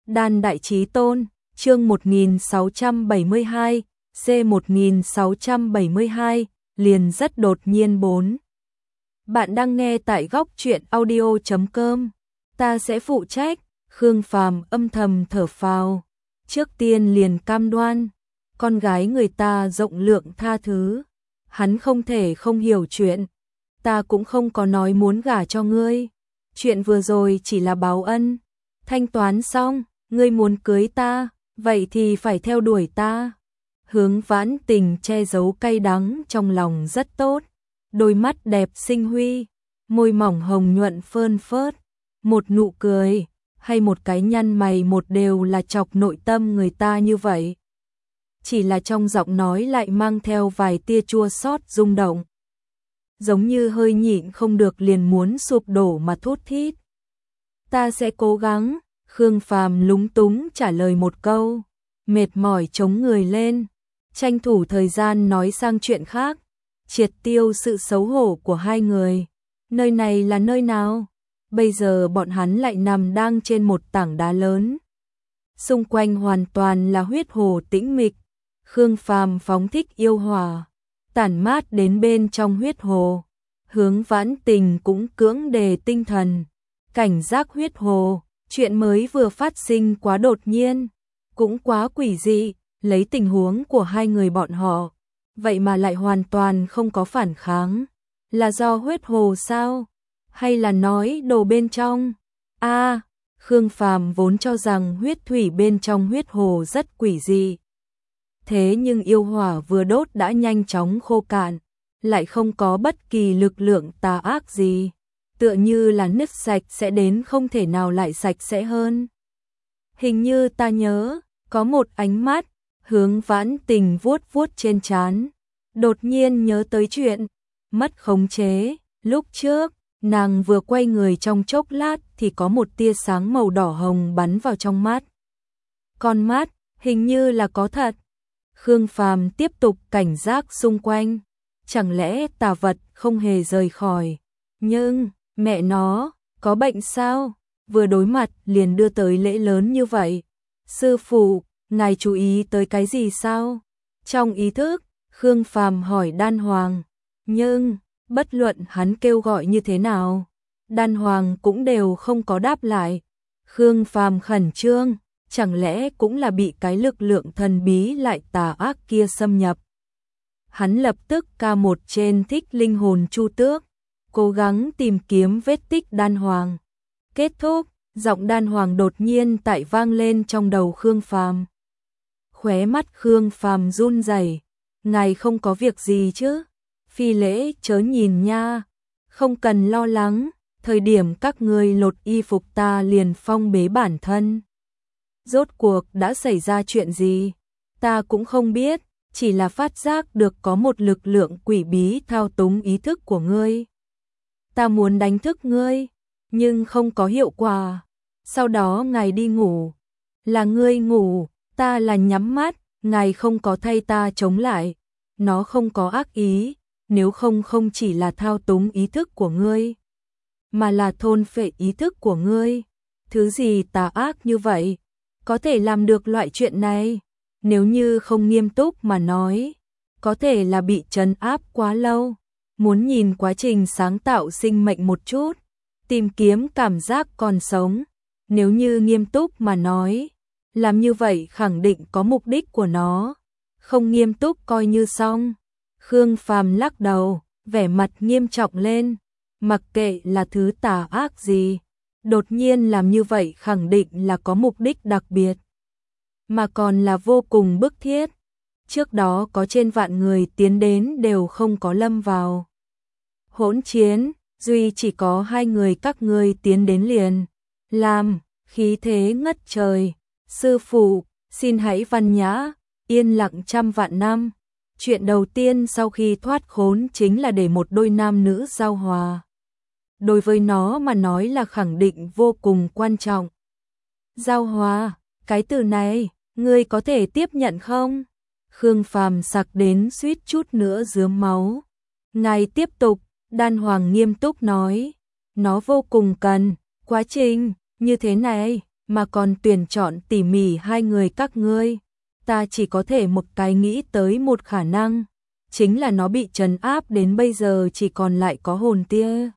Đan Đại Chí Tôn, chương 1672, C1672, liền rất đột nhiên 4. Bạn đang nghe tại góc truyện audio.com. Ta sẽ phụ trách. Khương Phàm âm thầm thở phào. Trước tiên liền cam đoan, con gái người ta rộng lượng tha thứ. Hắn không thể không hiểu chuyện. Ta cũng không có nói muốn gả cho ngươi. Chuyện vừa rồi chỉ là báo ân. Thanh toán xong, ngươi muốn cưới ta, vậy thì phải theo đuổi ta. Hướng Vãn Tình che giấu cay đắng trong lòng rất tốt. Đôi mắt đẹp xinh huy, môi mỏng hồng nhuận phơn phớt. Một nụ cười, hay một cái nhăn mày một đều là chọc nội tâm người ta như vậy. Chỉ là trong giọng nói lại mang theo vài tia chua xót rung động. Giống như hơi nhịn không được liền muốn sụp đổ mà thút thít. Ta sẽ cố gắng. Khương Phàm lúng túng trả lời một câu, mệt mỏi chống người lên, tranh thủ thời gian nói sang chuyện khác, triệt tiêu sự xấu hổ của hai người. Nơi này là nơi nào? Bây giờ bọn hắn lại nằm đang trên một tảng đá lớn. Xung quanh hoàn toàn là huyết hồ tĩnh mịch. Khương Phàm phóng thích yêu hỏa, tản mát đến bên trong huyết hồ. Hướng Vãn Tình cũng cưỡng đề tinh thần, cảnh giác huyết hồ. Chuyện mới vừa phát sinh quá đột nhiên, cũng quá quỷ dị, lấy tình huống của hai người bọn họ, vậy mà lại hoàn toàn không có phản kháng. Là do huyết hồ sao? Hay là nói đồ bên trong? Khương Phàm vốn cho rằng huyết thủy bên trong huyết hồ rất quỷ dị. Thế nhưng yêu hỏa vừa đốt đã nhanh chóng khô cạn, lại không có bất kỳ lực lượng tà ác gì. Tựa như là nứt sạch sẽ đến không thể nào lại sạch sẽ hơn. Hình như ta nhớ, có một ánh mắt. Hướng Vãn Tình vuốt vuốt trên trán, đột nhiên nhớ tới chuyện mất khống chế. Lúc trước, nàng vừa quay người trong chốc lát thì có một tia sáng màu đỏ hồng bắn vào trong mắt. Con mắt, hình như là có thật. Khương Phàm tiếp tục cảnh giác xung quanh. Chẳng lẽ tà vật không hề rời khỏi? Nhưng mẹ nó, có bệnh sao? Vừa đối mặt liền đưa tới lễ lớn như vậy. Sư phụ, ngài chú ý tới cái gì sao? Trong ý thức, Khương Phàm hỏi Đan Hoàng. Nhưng, bất luận hắn kêu gọi như thế nào, Đan Hoàng cũng đều không có đáp lại. Khương Phàm khẩn trương, chẳng lẽ cũng là bị cái lực lượng thần bí lại tà ác kia xâm nhập. Hắn lập tức ca một trên thích linh hồn chu tước, cố gắng tìm kiếm vết tích Đan Hoàng. Kết thúc, giọng Đan Hoàng đột nhiên tại vang lên trong đầu Khương Phàm. Khóe mắt Khương Phàm run rẩy, ngài không có việc gì chứ? Phi lễ chớ nhìn nha, không cần lo lắng, thời điểm các ngươi lột y phục ta liền phong bế bản thân. Rốt cuộc đã xảy ra chuyện gì? Ta cũng không biết, chỉ là phát giác được có một lực lượng quỷ bí thao túng ý thức của ngươi. Ta muốn đánh thức ngươi, nhưng không có hiệu quả. Sau đó ngài đi ngủ. Là ngươi ngủ, ta là nhắm mắt, ngài không có thay ta chống lại. Nó không có ác ý, nếu không không chỉ là thao túng ý thức của ngươi, mà là thôn phệ ý thức của ngươi. Thứ gì tà ác như vậy, có thể làm được loại chuyện này? Nếu như không nghiêm túc mà nói, có thể là bị trấn áp quá lâu. Muốn nhìn quá trình sáng tạo sinh mệnh một chút, tìm kiếm cảm giác còn sống. Nếu như nghiêm túc mà nói, làm như vậy khẳng định có mục đích của nó. Không nghiêm túc coi như xong. Khương Phàm lắc đầu, vẻ mặt nghiêm trọng lên. Mặc kệ là thứ tà ác gì, đột nhiên làm như vậy khẳng định là có mục đích đặc biệt, mà còn là vô cùng bức thiết. Trước đó có trên vạn người tiến đến đều không có lâm vào hỗn chiến, duy chỉ có hai người các ngươi tiến đến liền làm khí thế ngất trời. Sư phụ, xin hãy văn nhã, yên lặng trăm vạn năm. Chuyện đầu tiên sau khi thoát khốn chính là để một đôi nam nữ giao hòa. Đối với nó mà nói là khẳng định vô cùng quan trọng. Giao hòa, cái từ này, ngươi có thể tiếp nhận không? Khương Phàm sặc đến suýt chút nữa rớm máu. Ngài tiếp tục, Đan Hoàng nghiêm túc nói. Nó vô cùng cần, quá trình như thế này, mà còn tuyển chọn tỉ mỉ hai người các ngươi. Ta chỉ có thể một cái nghĩ tới một khả năng, chính là nó bị trấn áp đến bây giờ chỉ còn lại có hồn tia.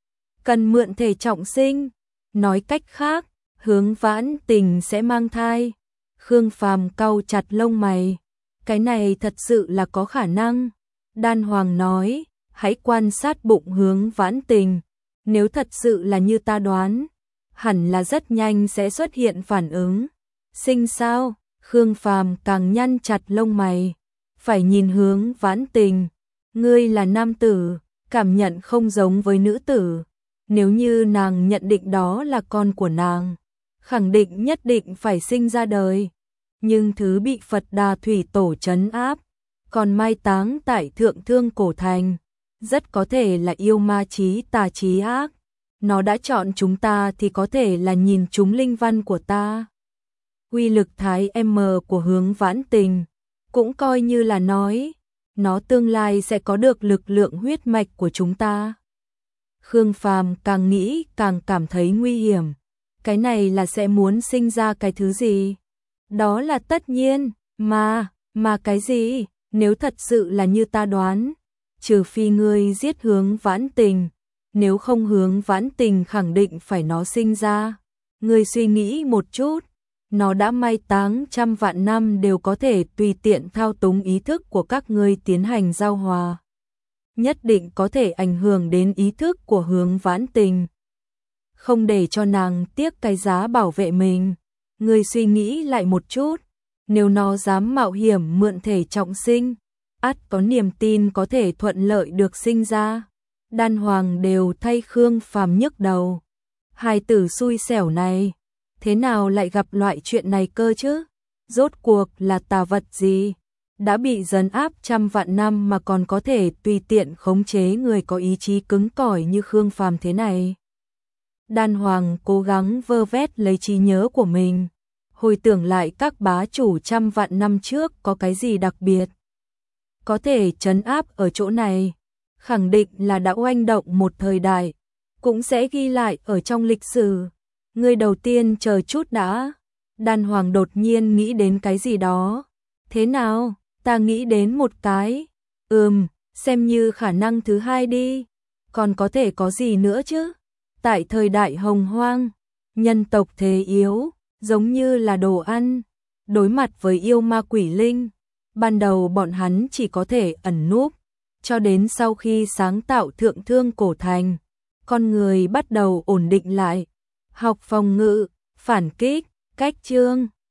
Cần mượn thể trọng sinh. Nói cách khác, Hướng Vãn Tình sẽ mang thai. Khương Phàm cau chặt lông mày. Cái này thật sự là có khả năng. Đan Hoàng nói, hãy quan sát bụng Hướng Vãn Tình. Nếu thật sự là như ta đoán, hẳn là rất nhanh sẽ xuất hiện phản ứng. Sinh sao? Khương Phàm càng nhăn chặt lông mày. Phải nhìn Hướng Vãn Tình. Ngươi là nam tử, cảm nhận không giống với nữ tử. Nếu như nàng nhận định đó là con của nàng, khẳng định nhất định phải sinh ra đời. Nhưng thứ bị Phật Đà Thủy Tổ trấn áp, còn mai táng tại Thượng Thương Cổ Thành, rất có thể là yêu ma chí tà chí ác. Nó đã chọn chúng ta thì có thể là nhìn chúng linh văn của ta. Uy lực thái M của Hướng Vãn Tình cũng coi như là nói, nó tương lai sẽ có được lực lượng huyết mạch của chúng ta. Khương Phàm càng nghĩ càng cảm thấy nguy hiểm. Cái này là sẽ muốn sinh ra cái thứ gì? Đó là tất nhiên, mà cái gì? Nếu thật sự là như ta đoán, trừ phi ngươi giết Hướng Vãn Tình, nếu không Hướng Vãn Tình khẳng định phải nó sinh ra. Ngươi suy nghĩ một chút, nó đã mai táng trăm vạn năm đều có thể tùy tiện thao túng ý thức của các ngươi tiến hành giao hòa. Nhất định có thể ảnh hưởng đến ý thức của Hướng Vãn Tình. Không để cho nàng tiếc cái giá bảo vệ mình. Ngươi suy nghĩ lại một chút, nếu nó dám mạo hiểm mượn thể trọng sinh, ắt có niềm tin có thể thuận lợi được sinh ra. Đan Hoàng đều thay Khương Phàm nhức đầu. Hai tử xui xẻo này, thế nào lại gặp loại chuyện này cơ chứ? Rốt cuộc là tà vật gì? Đã bị trấn áp trăm vạn năm mà còn có thể tùy tiện khống chế người có ý chí cứng cỏi như Khương Phàm thế này. Đan Hoàng cố gắng vơ vét lấy trí nhớ của mình, hồi tưởng lại các bá chủ trăm vạn năm trước có cái gì đặc biệt. Có thể trấn áp ở chỗ này, khẳng định là đã oanh động một thời đại, cũng sẽ ghi lại ở trong lịch sử. Người đầu tiên chờ chút đã. Đan Hoàng đột nhiên nghĩ đến cái gì đó. Thế nào? Ta nghĩ đến một cái. Xem như khả năng thứ hai đi. Còn có thể có gì nữa chứ? Tại thời đại Hồng Hoang, nhân tộc thế yếu, giống như là đồ ăn. Đối mặt với yêu ma quỷ linh, ban đầu bọn hắn chỉ có thể ẩn núp. Cho đến sau khi sáng tạo Thượng Thương Cổ Thành, con người bắt đầu ổn định lại. Học phòng ngự, phản kích, cách chương.